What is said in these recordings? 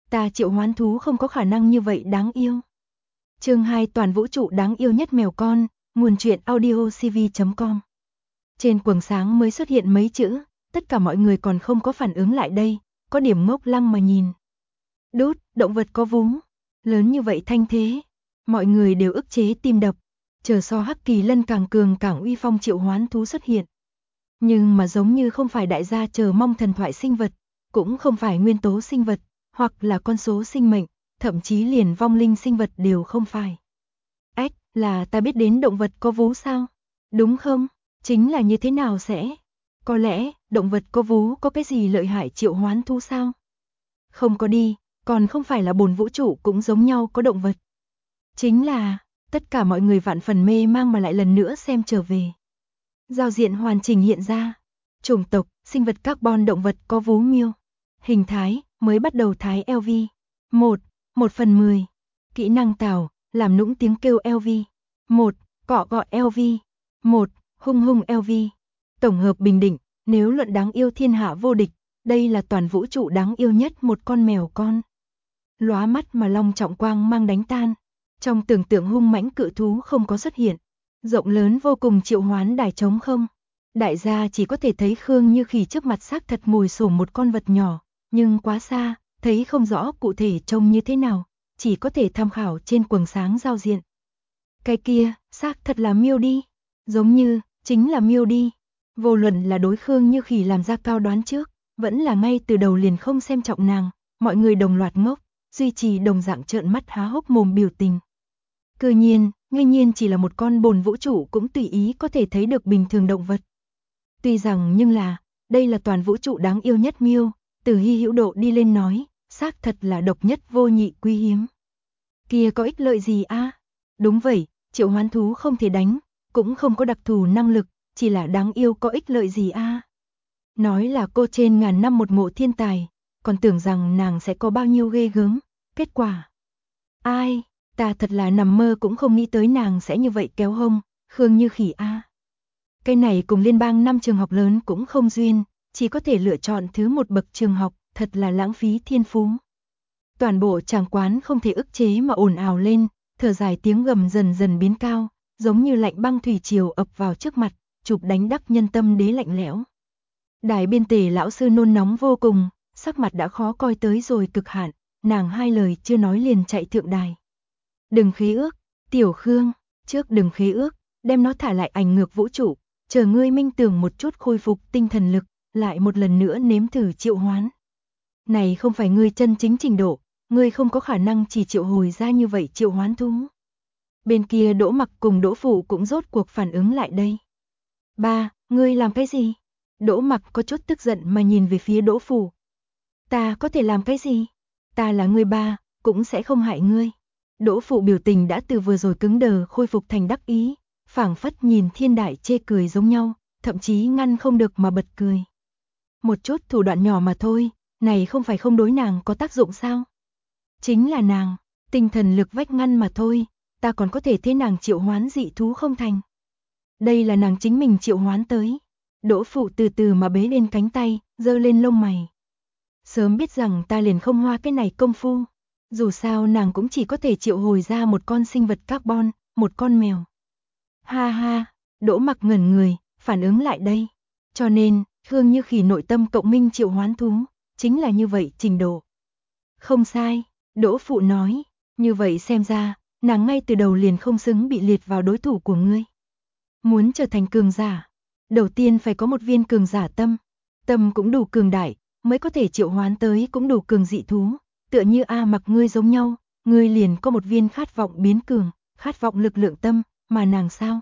Ta triệu hoán thú không có khả năng như vậy đáng yêu. Chương 2 toàn vũ trụ đáng yêu nhất mèo con, nguồn truyện audiocv.com. Trên quầng sáng mới xuất hiện mấy chữ, tất cả mọi người còn không có phản ứng lại đây, có điểm ngốc lăng mà nhìn. Đút, động vật có vú, lớn như vậy thanh thế, mọi người đều ức chế tim đập, chờ so Hắc Kỳ Lân càng cường càng uy phong triệu hoán thú xuất hiện. Nhưng mà giống như không phải đại gia chờ mong thần thoại sinh vật, cũng không phải nguyên tố sinh vật, hoặc là con số sinh mệnh, thậm chí liền vong linh sinh vật đều không phải. Ách, là ta biết đến động vật có vú sao? Đúng không? Chính là như thế nào sẽ? Có lẽ, động vật có vú có cái gì lợi hại triệu hoán thú sao? Không có đi, còn không phải là bồn vũ trụ cũng giống nhau có động vật. Chính là, tất cả mọi người vạn phần mê mang mà lại lần nữa xem trở về. Giao diện hoàn chỉnh hiện ra. Chủng tộc, sinh vật carbon động vật có vú miêu. Hình thái, mới bắt đầu thái LV. 1/10. Kỹ năng tào, làm nũng tiếng kêu LV. 1. Cọ gọi LV. 1. Hung hung LV. Tổng hợp bình định, nếu luận đáng yêu thiên hạ vô địch, đây là toàn vũ trụ đáng yêu nhất một con mèo con. Lóa mắt mà long trọng quang mang đánh tan. Trong tưởng tượng hung mãnh cự thú không có xuất hiện. Rộng lớn vô cùng triệu hoán đài trống không. Đại gia chỉ có thể thấy Khương Như Khỉ trước mặt xác thật ngồi xổm một con vật nhỏ, nhưng quá xa, thấy không rõ cụ thể trông như thế nào, chỉ có thể tham khảo trên quầng sáng giao diện. Cái kia, xác thật là miêu đi, giống như, chính là miêu đi. Vô luận là đối Khương Như Khỉ làm ra cao đoán trước, vẫn là ngay từ đầu liền không xem trọng nàng, mọi người đồng loạt ngốc, duy trì đồng dạng trợn mắt há hốc mồm biểu tình. Cư nhiên, ngây nhiên chỉ là một con bồn vũ trụ cũng tùy ý có thể thấy được bình thường động vật. Tuy rằng nhưng là, đây là toàn vũ trụ đáng yêu nhất miêu, từ hy hữu độ đi lên nói, xác thật là độc nhất vô nhị quý hiếm. Kia có ích lợi gì a? Đúng vậy, triệu hoán thú không thể đánh, cũng không có đặc thù năng lực, chỉ là đáng yêu có ích lợi gì a? Nói là cô trên ngàn năm một ngộ thiên tài, còn tưởng rằng nàng sẽ có bao nhiêu ghê gớm, kết quả. Ai, ta thật là nằm mơ cũng không nghĩ tới nàng sẽ như vậy kéo hông, Khương Như Khỉ a. Cái này cùng liên bang 5 trường học lớn cũng không duyên, chỉ có thể lựa chọn thứ một bậc trường học, thật là lãng phí thiên phú. Toàn bộ tràng quán không thể ức chế mà ồn ào lên, thở dài tiếng gầm dần dần biến cao, giống như lạnh băng thủy triều ập vào trước mặt, chụp đánh đắc nhân tâm đế lạnh lẽo. Đài biên tề lão sư nôn nóng vô cùng, sắc mặt đã khó coi tới rồi cực hạn, nàng hai lời chưa nói liền chạy thượng đài. Đừng khế ước, Tiểu Khương, trước đừng khế ước, đem nó thả lại ảnh ngược vũ trụ, chờ ngươi minh tưởng một chút khôi phục tinh thần lực, lại một lần nữa nếm thử triệu hoán. Này không phải ngươi chân chính trình độ, ngươi không có khả năng chỉ triệu hồi ra như vậy triệu hoán thú. Bên kia Đỗ Mặc cùng Đỗ Phụ cũng rốt cuộc phản ứng lại đây. Ba, ngươi làm cái gì? Đỗ Mặc có chút tức giận mà nhìn về phía Đỗ Phụ. Ta có thể làm cái gì? Ta là ngươi ba, cũng sẽ không hại ngươi. Đỗ Phụ biểu tình đã từ vừa rồi cứng đờ khôi phục thành đắc ý, phảng phất nhìn thiên đại chê cười giống nhau, thậm chí ngăn không được mà bật cười. Một chút thủ đoạn nhỏ mà thôi, này không phải không đối nàng có tác dụng sao? Chính là nàng, tinh thần lực vách ngăn mà thôi, ta còn có thể thế nàng triệu hoán dị thú không thành. Đây là nàng chính mình triệu hoán tới. Đỗ Phụ từ từ mà bế lên cánh tay, giơ lên lông mày. Sớm biết rằng ta liền không hoa cái này công phu. Dù sao nàng cũng chỉ có thể triệu hồi ra một con sinh vật carbon, một con mèo. Ha ha, Đỗ Mặc ngẩn người, phản ứng lại đây. Cho nên, Khương Như Khỉ nội tâm cộng minh triệu hoán thú, chính là như vậy trình độ. Không sai, Đỗ Phụ nói, như vậy xem ra, nàng ngay từ đầu liền không xứng bị liệt vào đối thủ của ngươi. Muốn trở thành cường giả, đầu tiên phải có một viên cường giả tâm, tâm cũng đủ cường đại, mới có thể triệu hoán tới cũng đủ cường dị thú, tựa như A Mặc ngươi giống nhau, ngươi liền có một viên khát vọng biến cường, khát vọng lực lượng tâm, mà nàng sao?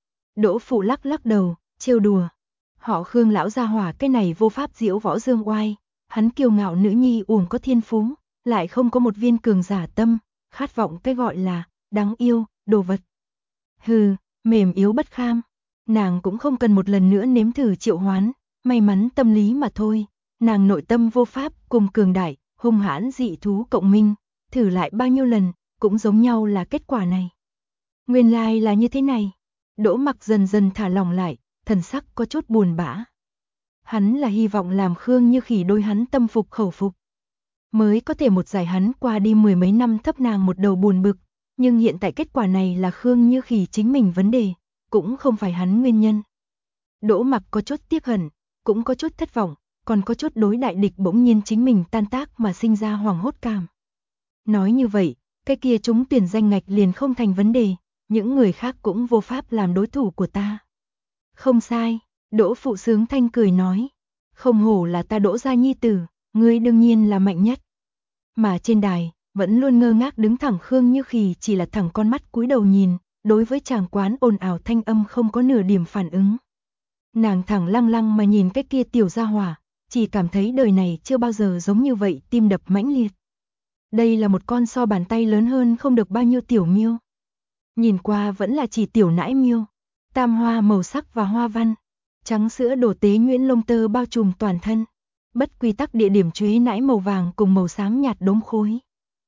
Đỗ Phụ lắc lắc đầu, trêu đùa. Họ Khương lão gia hỏa cái này vô pháp diễu võ dương oai, hắn kiêu ngạo nữ nhi uổng có thiên phú, lại không có một viên cường giả tâm, khát vọng cái gọi là đáng yêu, đồ vật. Hừ, mềm yếu bất kham, nàng cũng không cần một lần nữa nếm thử triệu hoán, may mắn tâm lý mà thôi, nàng nội tâm vô pháp cùng cường đại, hung hãn dị thú cộng minh, thử lại bao nhiêu lần, cũng giống nhau là kết quả này. Nguyên lai là như thế này. Đỗ Mặc dần dần thả lỏng lại, thần sắc có chút buồn bã. Hắn là hy vọng làm Khương Như Khỉ đối hắn tâm phục khẩu phục. mới có thể một giải hắn qua đi mười mấy năm thấp nàng một đầu buồn bực, nhưng hiện tại kết quả này là Khương Như Khỉ chính mình vấn đề, cũng không phải hắn nguyên nhân. Đỗ Mặc có chút tiếc hận, cũng có chút thất vọng, còn có chút đối đại địch bỗng nhiên chính mình tan tác mà sinh ra hoảng hốt cảm. Nói như vậy, cái kia trúng tuyển danh ngạch liền không thành vấn đề, những người khác cũng vô pháp làm đối thủ của ta. Không sai, Đỗ Phụ Sướng Thanh cười nói, không hổ là ta Đỗ gia nhi tử, ngươi đương nhiên là mạnh nhất. Mà trên đài, vẫn luôn ngơ ngác đứng thẳng Khương Như Khỉ chỉ là thẳng con mắt cúi đầu nhìn, đối với chàng quán ồn ào thanh âm không có nửa điểm phản ứng. Nàng thẳng lăng lăng mà nhìn cái kia tiểu gia hỏa, chỉ cảm thấy đời này chưa bao giờ giống như vậy, tim đập mãnh liệt. Đây là một con so bàn tay lớn hơn không được bao nhiêu tiểu miêu. Nhìn qua vẫn là chỉ tiểu nãi miêu, tam hoa màu sắc và hoa văn, trắng sữa đổ tế nhuyễn lông tơ bao trùm toàn thân, bất quy tắc địa điểm chuế nãi màu vàng cùng màu xám nhạt đốm khối.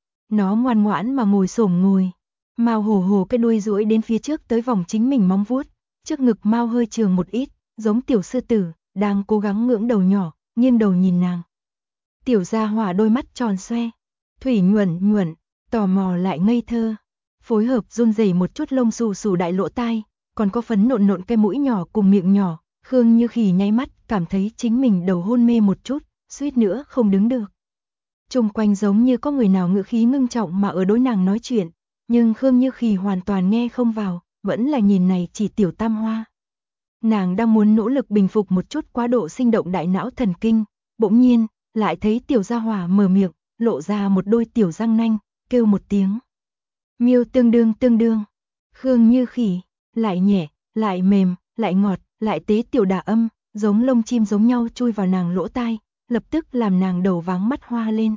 Nó ngoan ngoãn mà ngồi xổm ngồi, mao hổ hổ cái đuôi duỗi đến phía trước tới vòng chính mình móng vuốt, trước ngực mao hơi trường một ít, giống tiểu sư tử, đang cố gắng ngưỡng đầu nhỏ, nghiêng đầu nhìn nàng. Tiểu gia hỏa đôi mắt tròn xoe, thủy nhuận nhuận, tò mò lại ngây thơ, phối hợp run rẩy một chút lông xù xù đại lỗ tai, còn có phấn nộn nộn cái mũi nhỏ cùng miệng nhỏ, Khương Như Khỉ nháy mắt cảm thấy chính mình đầu hôn mê một chút, suýt nữa không đứng được. Chung quanh giống như có người nào ngữ khí ngưng trọng mà ở đối nàng nói chuyện, nhưng Khương Như Khỉ hoàn toàn nghe không vào, vẫn là nhìn này chỉ tiểu tam hoa. Nàng đang muốn nỗ lực bình phục một chút quá độ sinh động đại não thần kinh, bỗng nhiên, lại thấy tiểu gia hỏa mở miệng, lộ ra một đôi tiểu răng nanh, kêu một tiếng. Miêu tương đương. Khương Như Khỉ, lại nhẹ, lại mềm, lại ngọt, lại tế tiểu đà âm, giống lông chim giống nhau chui vào nàng lỗ tai, lập tức làm nàng đầu váng mắt hoa lên.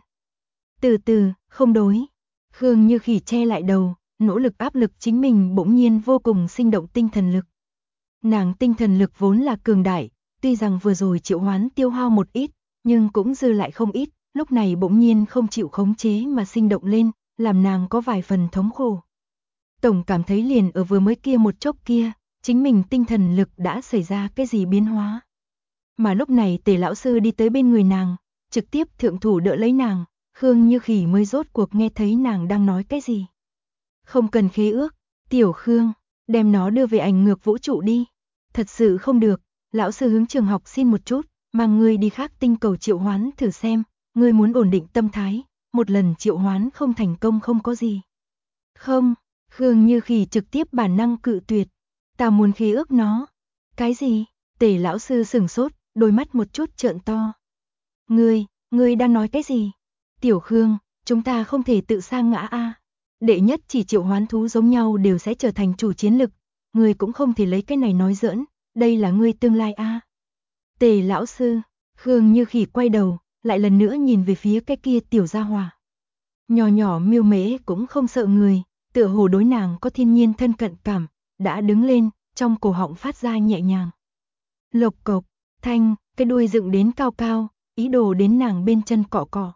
Từ từ, không đối. Khương Như Khỉ che lại đầu, nỗ lực áp lực chính mình bỗng nhiên vô cùng sinh động tinh thần lực. Nàng tinh thần lực vốn là cường đại, tuy rằng vừa rồi triệu hoán tiêu hao một ít, nhưng cũng dư lại không ít, lúc này bỗng nhiên không chịu khống chế mà sinh động lên, làm nàng có vài phần thống khổ. Tổng cảm thấy liền ở vừa mới kia một chốc kia, chính mình tinh thần lực đã xảy ra cái gì biến hóa. Mà lúc này Tề lão sư đi tới bên người nàng, trực tiếp thượng thủ đỡ lấy nàng, Khương Như Khỉ mới rốt cuộc nghe thấy nàng đang nói cái gì. Không cần khế ước, tiểu Khương, đem nó đưa về ảnh ngược vũ trụ đi. Thật sự không được, lão sư hướng trường học xin một chút, mang ngươi đi khác tinh cầu triệu hoán thử xem, ngươi muốn ổn định tâm thái, một lần triệu hoán không thành công không có gì. Không, Khương Như Khỉ trực tiếp bản năng cự tuyệt, ta muốn khế ước nó. Cái gì? Tề lão sư sửng sốt, đôi mắt một chút trợn to. Ngươi đang nói cái gì? Tiểu Khương, chúng ta không thể tự sa ngã a. Đệ nhất chỉ triệu hoán thú giống nhau đều sẽ trở thành chủ chiến lực, ngươi cũng không thể lấy cái này nói giỡn, đây là ngươi tương lai a. Tề lão sư, Khương Như Khỉ quay đầu, lại lần nữa nhìn về phía cái kia tiểu gia hỏa. Nhỏ nhỏ miêu mễ cũng không sợ người, tựa hồ đối nàng có thiên nhiên thân cận cảm, đã đứng lên, trong cổ họng phát ra nhẹ nhàng. Lộc cộc, thanh, cái đuôi dựng đến cao cao, ý đồ đến nàng bên chân cọ cọ.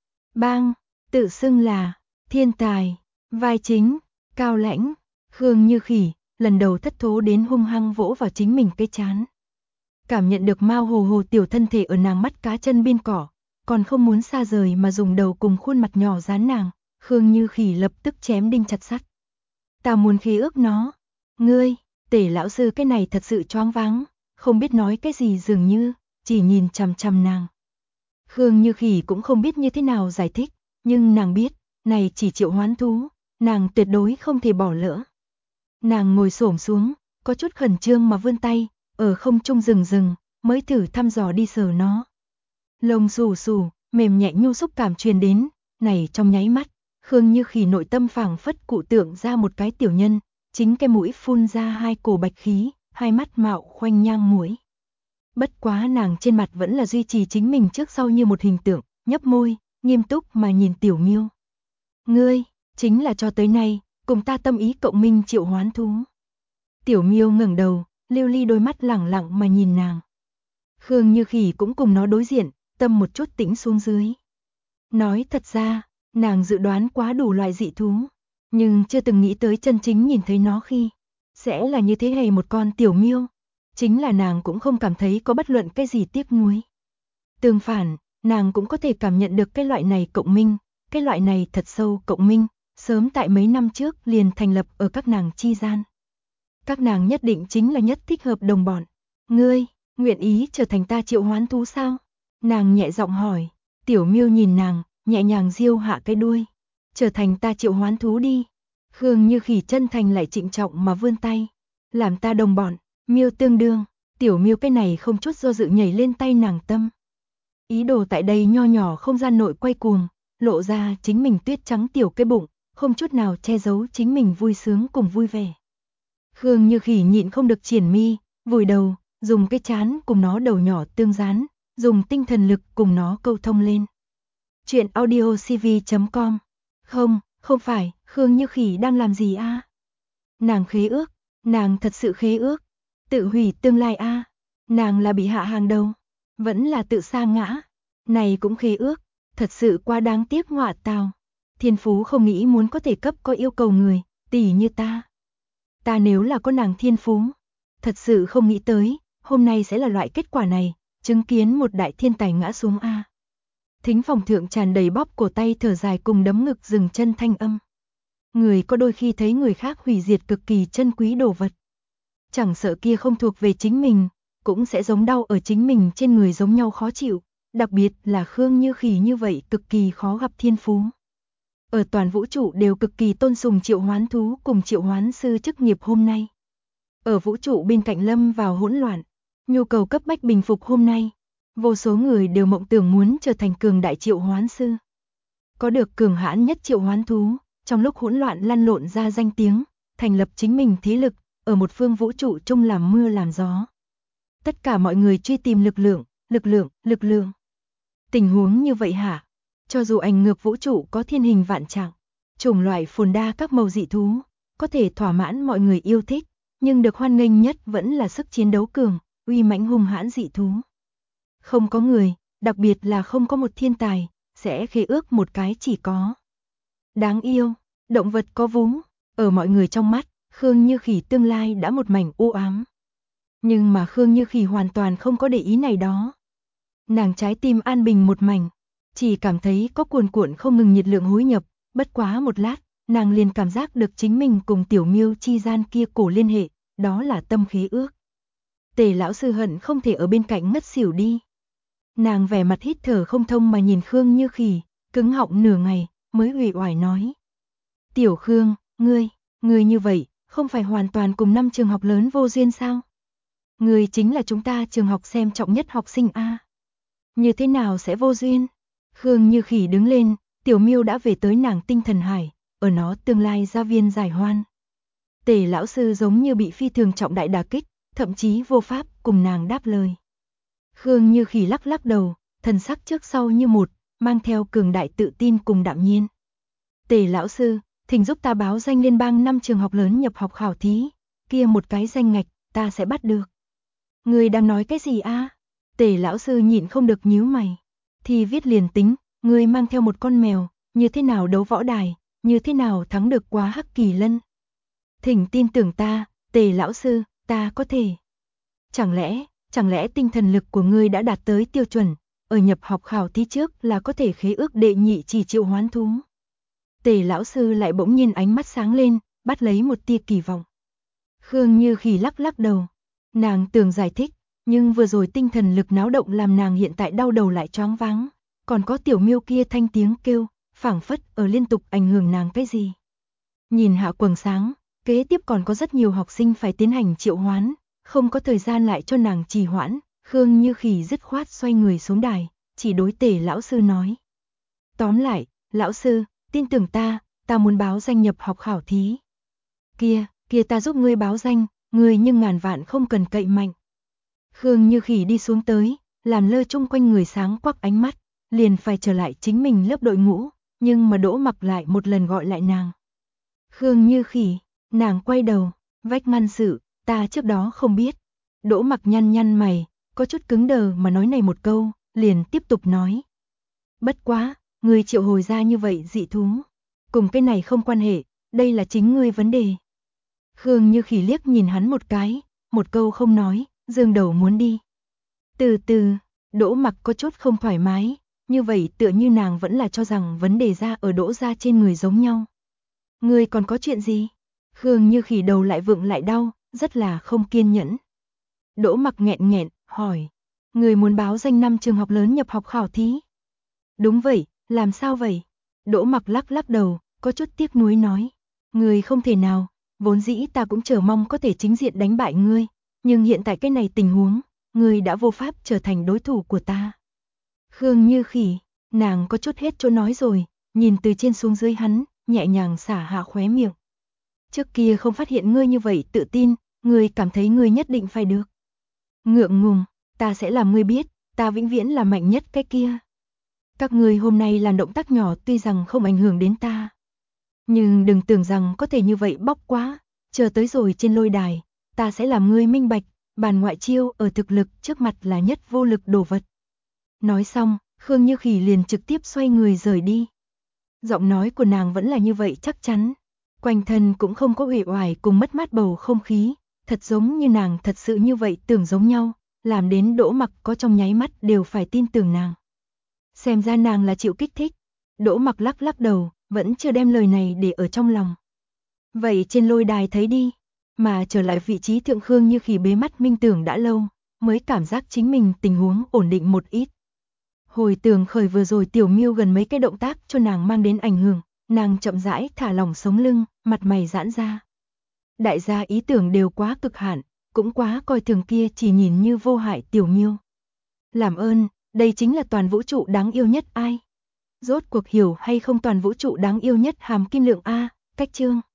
Bang, tự xưng là thiên tài, vai chính, cao lãnh, Khương Như Khỉ, lần đầu thất thố đến hung hăng vỗ vào chính mình cái trán. Cảm nhận được mao hồ hồ tiểu thân thể ở nàng mắt cá chân biên cỏ, còn không muốn xa rời mà dùng đầu cùng khuôn mặt nhỏ dán nàng, Khương Như Khỉ lập tức chém đinh chặt sắt. Ta muốn khế ước nó. Ngươi, Tề lão sư cái này thật sự choáng váng, không biết nói cái gì dường như, chỉ nhìn chằm chằm nàng. Khương Như Khỉ cũng không biết như thế nào giải thích, nhưng nàng biết, này chỉ triệu hoán thú, nàng tuyệt đối không thể bỏ lỡ. Nàng ngồi xổm xuống, có chút khẩn trương mà vươn tay, ở không trung dừng, mới thử thăm dò đi sờ nó. Lông xù xù, mềm nhẹ nhu xúc cảm truyền đến, này trong nháy mắt, Khương Như Khỉ nội tâm phảng phất cụ tượng ra một cái tiểu nhân, chính cái mũi phun ra hai cổ bạch khí, hai mắt mạo khoanh nhang muối. Bất quá nàng trên mặt vẫn là duy trì chính mình trước sau như một hình tượng, nhấp môi, nghiêm túc mà nhìn tiểu miêu. Ngươi, chính là cho tới nay, cùng ta tâm ý cộng minh triệu hoán thú. Tiểu miêu ngẩng đầu, lưu ly đôi mắt lẳng lặng mà nhìn nàng. Khương Như Khỉ cũng cùng nó đối diện, tâm một chút tĩnh xuống dưới. Nói thật ra, nàng dự đoán quá đủ loại dị thú, nhưng chưa từng nghĩ tới chân chính nhìn thấy nó khi sẽ là như thế hề một con tiểu miêu. Chính là nàng cũng không cảm thấy có bất luận cái gì tiếc nuối. Tương phản, nàng cũng có thể cảm nhận được cái loại này cộng minh, cái loại này thật sâu cộng minh, sớm tại mấy năm trước liền thành lập ở các nàng chi gian. Các nàng nhất định chính là nhất thích hợp đồng bọn. Ngươi, nguyện ý trở thành ta triệu hoán thú sao? Nàng nhẹ giọng hỏi. Tiểu Miêu nhìn nàng, nhẹ nhàng diêu hạ cái đuôi. Trở thành ta triệu hoán thú đi. Khương Như Khỉ chân thành lại trịnh trọng mà vươn tay. Làm ta đồng bọn, Miêu tương đương. Tiểu Miêu cái này không chút do dự nhảy lên tay nàng tâm. Ý đồ tại đây nho nhỏ không gian nội quay cuồng, lộ ra chính mình tuyết trắng tiểu cái bụng, không chút nào che giấu chính mình vui sướng cùng vui vẻ. Khương Như Khỉ nhịn không được triển mi, vùi đầu, dùng cái chán cùng nó đầu nhỏ tương dán, dùng tinh thần lực cùng nó câu thông lên. Chuyện audiocv.com. Không phải, Khương Như Khỉ đang làm gì a? Nàng khế ước, nàng thật sự khế ước, tự hủy tương lai a. Nàng là bị hạ hàng đầu, vẫn là tự sa ngã. Này cũng khế ước, thật sự quá đáng tiếc ngọa tào. Thiên phú không nghĩ muốn có thể cấp có yêu cầu người, tỷ như ta. Ta nếu là có nàng thiên phú, thật sự không nghĩ tới, hôm nay sẽ là loại kết quả này, chứng kiến một đại thiên tài ngã xuống a. Thính phòng thượng tràn đầy bóp cổ tay thở dài cùng đấm ngực dừng chân thanh âm. Người có đôi khi thấy người khác hủy diệt cực kỳ chân quý đồ vật. Chẳng sợ kia không thuộc về chính mình, cũng sẽ giống đau ở chính mình trên người giống nhau khó chịu, đặc biệt là Khương Như Khỉ như vậy cực kỳ khó gặp thiên phú. Ở toàn vũ trụ đều cực kỳ tôn sùng triệu hoán thú cùng triệu hoán sư chức nghiệp hôm nay. Ở vũ trụ bên cạnh lâm vào hỗn loạn, nhu cầu cấp bách bình phục hôm nay, vô số người đều mộng tưởng muốn trở thành cường đại triệu hoán sư. Có được cường hãn nhất triệu hoán thú, trong lúc hỗn loạn lăn lộn ra danh tiếng, thành lập chính mình thế lực, ở một phương vũ trụ chung làm mưa làm gió. Tất cả mọi người truy tìm lực lượng. Tình huống như vậy hả? Cho dù ảnh ngược vũ trụ có thiên hình vạn trạng, chủng loại phồn đa các màu dị thú, có thể thỏa mãn mọi người yêu thích, nhưng được hoan nghênh nhất vẫn là sức chiến đấu cường, uy mãnh hung hãn dị thú. Không có người, đặc biệt là không có một thiên tài, sẽ khế ước một cái chỉ có. Đáng yêu, động vật có vú, ở mọi người trong mắt, Khương Như Khỉ tương lai đã một mảnh u ám. Nhưng mà Khương Như Khỉ hoàn toàn không có để ý này đó. Nàng trái tim an bình một mảnh, chỉ cảm thấy có cuồn cuộn không ngừng nhiệt lượng hối nhập, bất quá một lát, nàng liền cảm giác được chính mình cùng Tiểu Miêu chi gian kia cổ liên hệ, đó là tâm khế ước. Tề lão sư hận không thể ở bên cạnh ngất xỉu đi. Nàng vẻ mặt hít thở không thông mà nhìn Khương Như Khỉ, cứng họng nửa ngày, mới uể oải nói. Tiểu Khương, ngươi như vậy, không phải hoàn toàn cùng 5 trường học lớn vô duyên sao? Ngươi chính là chúng ta trường học xem trọng nhất học sinh a. Như thế nào sẽ vô duyên? Khương Như Khỉ đứng lên, Tiểu Miêu đã về tới nàng tinh thần hải, ở nó tương lai gia viên giải hoan. Tề lão sư giống như bị phi thường trọng đại đả kích, thậm chí vô pháp cùng nàng đáp lời. Khương Như Khỉ lắc lắc đầu, thần sắc trước sau như một, mang theo cường đại tự tin cùng đạm nhiên. Tề lão sư, thỉnh giúp ta báo danh liên bang 5 trường học lớn nhập học khảo thí, kia một cái danh ngạch, ta sẽ bắt được. Ngươi đang nói cái gì a? Tề lão sư nhịn không được nhíu mày. Thì viết liền tính, ngươi mang theo một con mèo, như thế nào đấu võ đài, như thế nào thắng được quá Hắc Kỳ Lân. Thỉnh tin tưởng ta, Tề lão sư, ta có thể. Chẳng lẽ tinh thần lực của ngươi đã đạt tới tiêu chuẩn, ở nhập học khảo thí trước là có thể khế ước đệ nhị chỉ triệu hoán thú. Tề lão sư lại bỗng nhiên ánh mắt sáng lên, bắt lấy một tia kỳ vọng. Khương Như Khỉ lắc lắc đầu, nàng tưởng giải thích, nhưng vừa rồi tinh thần lực náo động làm nàng hiện tại đau đầu lại choáng váng, còn có Tiểu Miêu kia thanh tiếng kêu, phảng phất ở liên tục ảnh hưởng nàng cái gì. Nhìn hạ quầng sáng, kế tiếp còn có rất nhiều học sinh phải tiến hành triệu hoán, không có thời gian lại cho nàng trì hoãn, Khương Như Khỉ dứt khoát xoay người xuống đài, chỉ đối Tề lão sư nói. Tóm lại, lão sư, tin tưởng ta muốn báo danh nhập học khảo thí. Kia ta giúp ngươi báo danh, ngươi nhưng ngàn vạn không cần cậy mạnh. Khương Như Khỉ đi xuống tới, làm lơ chung quanh người sáng quắc ánh mắt, liền phải trở lại chính mình lớp đội ngũ, nhưng mà Đỗ Mặc lại một lần gọi lại nàng. Khương Như Khỉ, nàng quay đầu, vách ngăn sự, ta trước đó không biết. Đỗ Mặc nhăn mày, có chút cứng đờ mà nói này một câu, liền tiếp tục nói. Bất quá, ngươi triệu hồi ra như vậy dị thú, cùng cái này không quan hệ, đây là chính ngươi vấn đề. Khương Như Khỉ liếc nhìn hắn một cái, một câu không nói, dương đầu muốn đi. Từ từ, Đỗ Mặc có chút không thoải mái, như vậy tựa như nàng vẫn là cho rằng vấn đề ra ở Đỗ gia trên người giống nhau. Ngươi còn có chuyện gì? Khương Như Khỉ đầu lại vượng lại đau, rất là không kiên nhẫn. Đỗ Mặc nghẹn nghẹn, hỏi. Ngươi muốn báo danh 5 trường học lớn nhập học khảo thí? Đúng vậy, làm sao vậy? Đỗ Mặc lắc lắc đầu, có chút tiếc nuối nói. Ngươi không thể nào, vốn dĩ ta cũng chờ mong có thể chính diện đánh bại ngươi, nhưng hiện tại cái này tình huống, ngươi đã vô pháp trở thành đối thủ của ta. Khương Như Khỉ, nàng có chút hết chỗ nói rồi, nhìn từ trên xuống dưới hắn, nhẹ nhàng xả hạ khóe miệng. Trước kia không phát hiện ngươi như vậy tự tin, ngươi cảm thấy ngươi nhất định phải được. Ngượng ngùng, ta sẽ làm ngươi biết, ta vĩnh viễn là mạnh nhất cái kia. Các ngươi hôm nay làm động tác nhỏ tuy rằng không ảnh hưởng đến ta, nhưng đừng tưởng rằng có thể như vậy bóc quá, chờ tới rồi trên lôi đài, ta sẽ làm ngươi minh bạch, bàn ngoại chiêu ở thực lực trước mặt là nhất vô lực đồ vật. Nói xong, Khương Như Khỉ liền trực tiếp xoay người rời đi. Giọng nói của nàng vẫn là như vậy chắc chắn, quanh thân cũng không có uể oải cùng mất mát bầu không khí, thật giống như nàng thật sự như vậy tưởng giống nhau, làm đến Đỗ Mặc có trong nháy mắt đều phải tin tưởng nàng. Xem ra nàng là chịu kích thích. Đỗ Mặc lắc lắc đầu, vẫn chưa đem lời này để ở trong lòng. Vậy trên lôi đài thấy đi, mà trở lại vị trí thượng Khương Như Khỉ bế mắt minh tưởng đã lâu, mới cảm giác chính mình tình huống ổn định một ít. Hồi tưởng khởi vừa rồi Tiểu Miêu gần mấy cái động tác cho nàng mang đến ảnh hưởng, nàng chậm rãi thả lỏng sống lưng, mặt mày giãn ra. Đại gia ý tưởng đều quá cực hạn, cũng quá coi thường kia chỉ nhìn như vô hại Tiểu Miêu. Làm ơn, đây chính là toàn vũ trụ đáng yêu nhất ai? Rốt cuộc hiểu hay không toàn vũ trụ đáng yêu nhất Hàm Kim Lượng a, cách chương.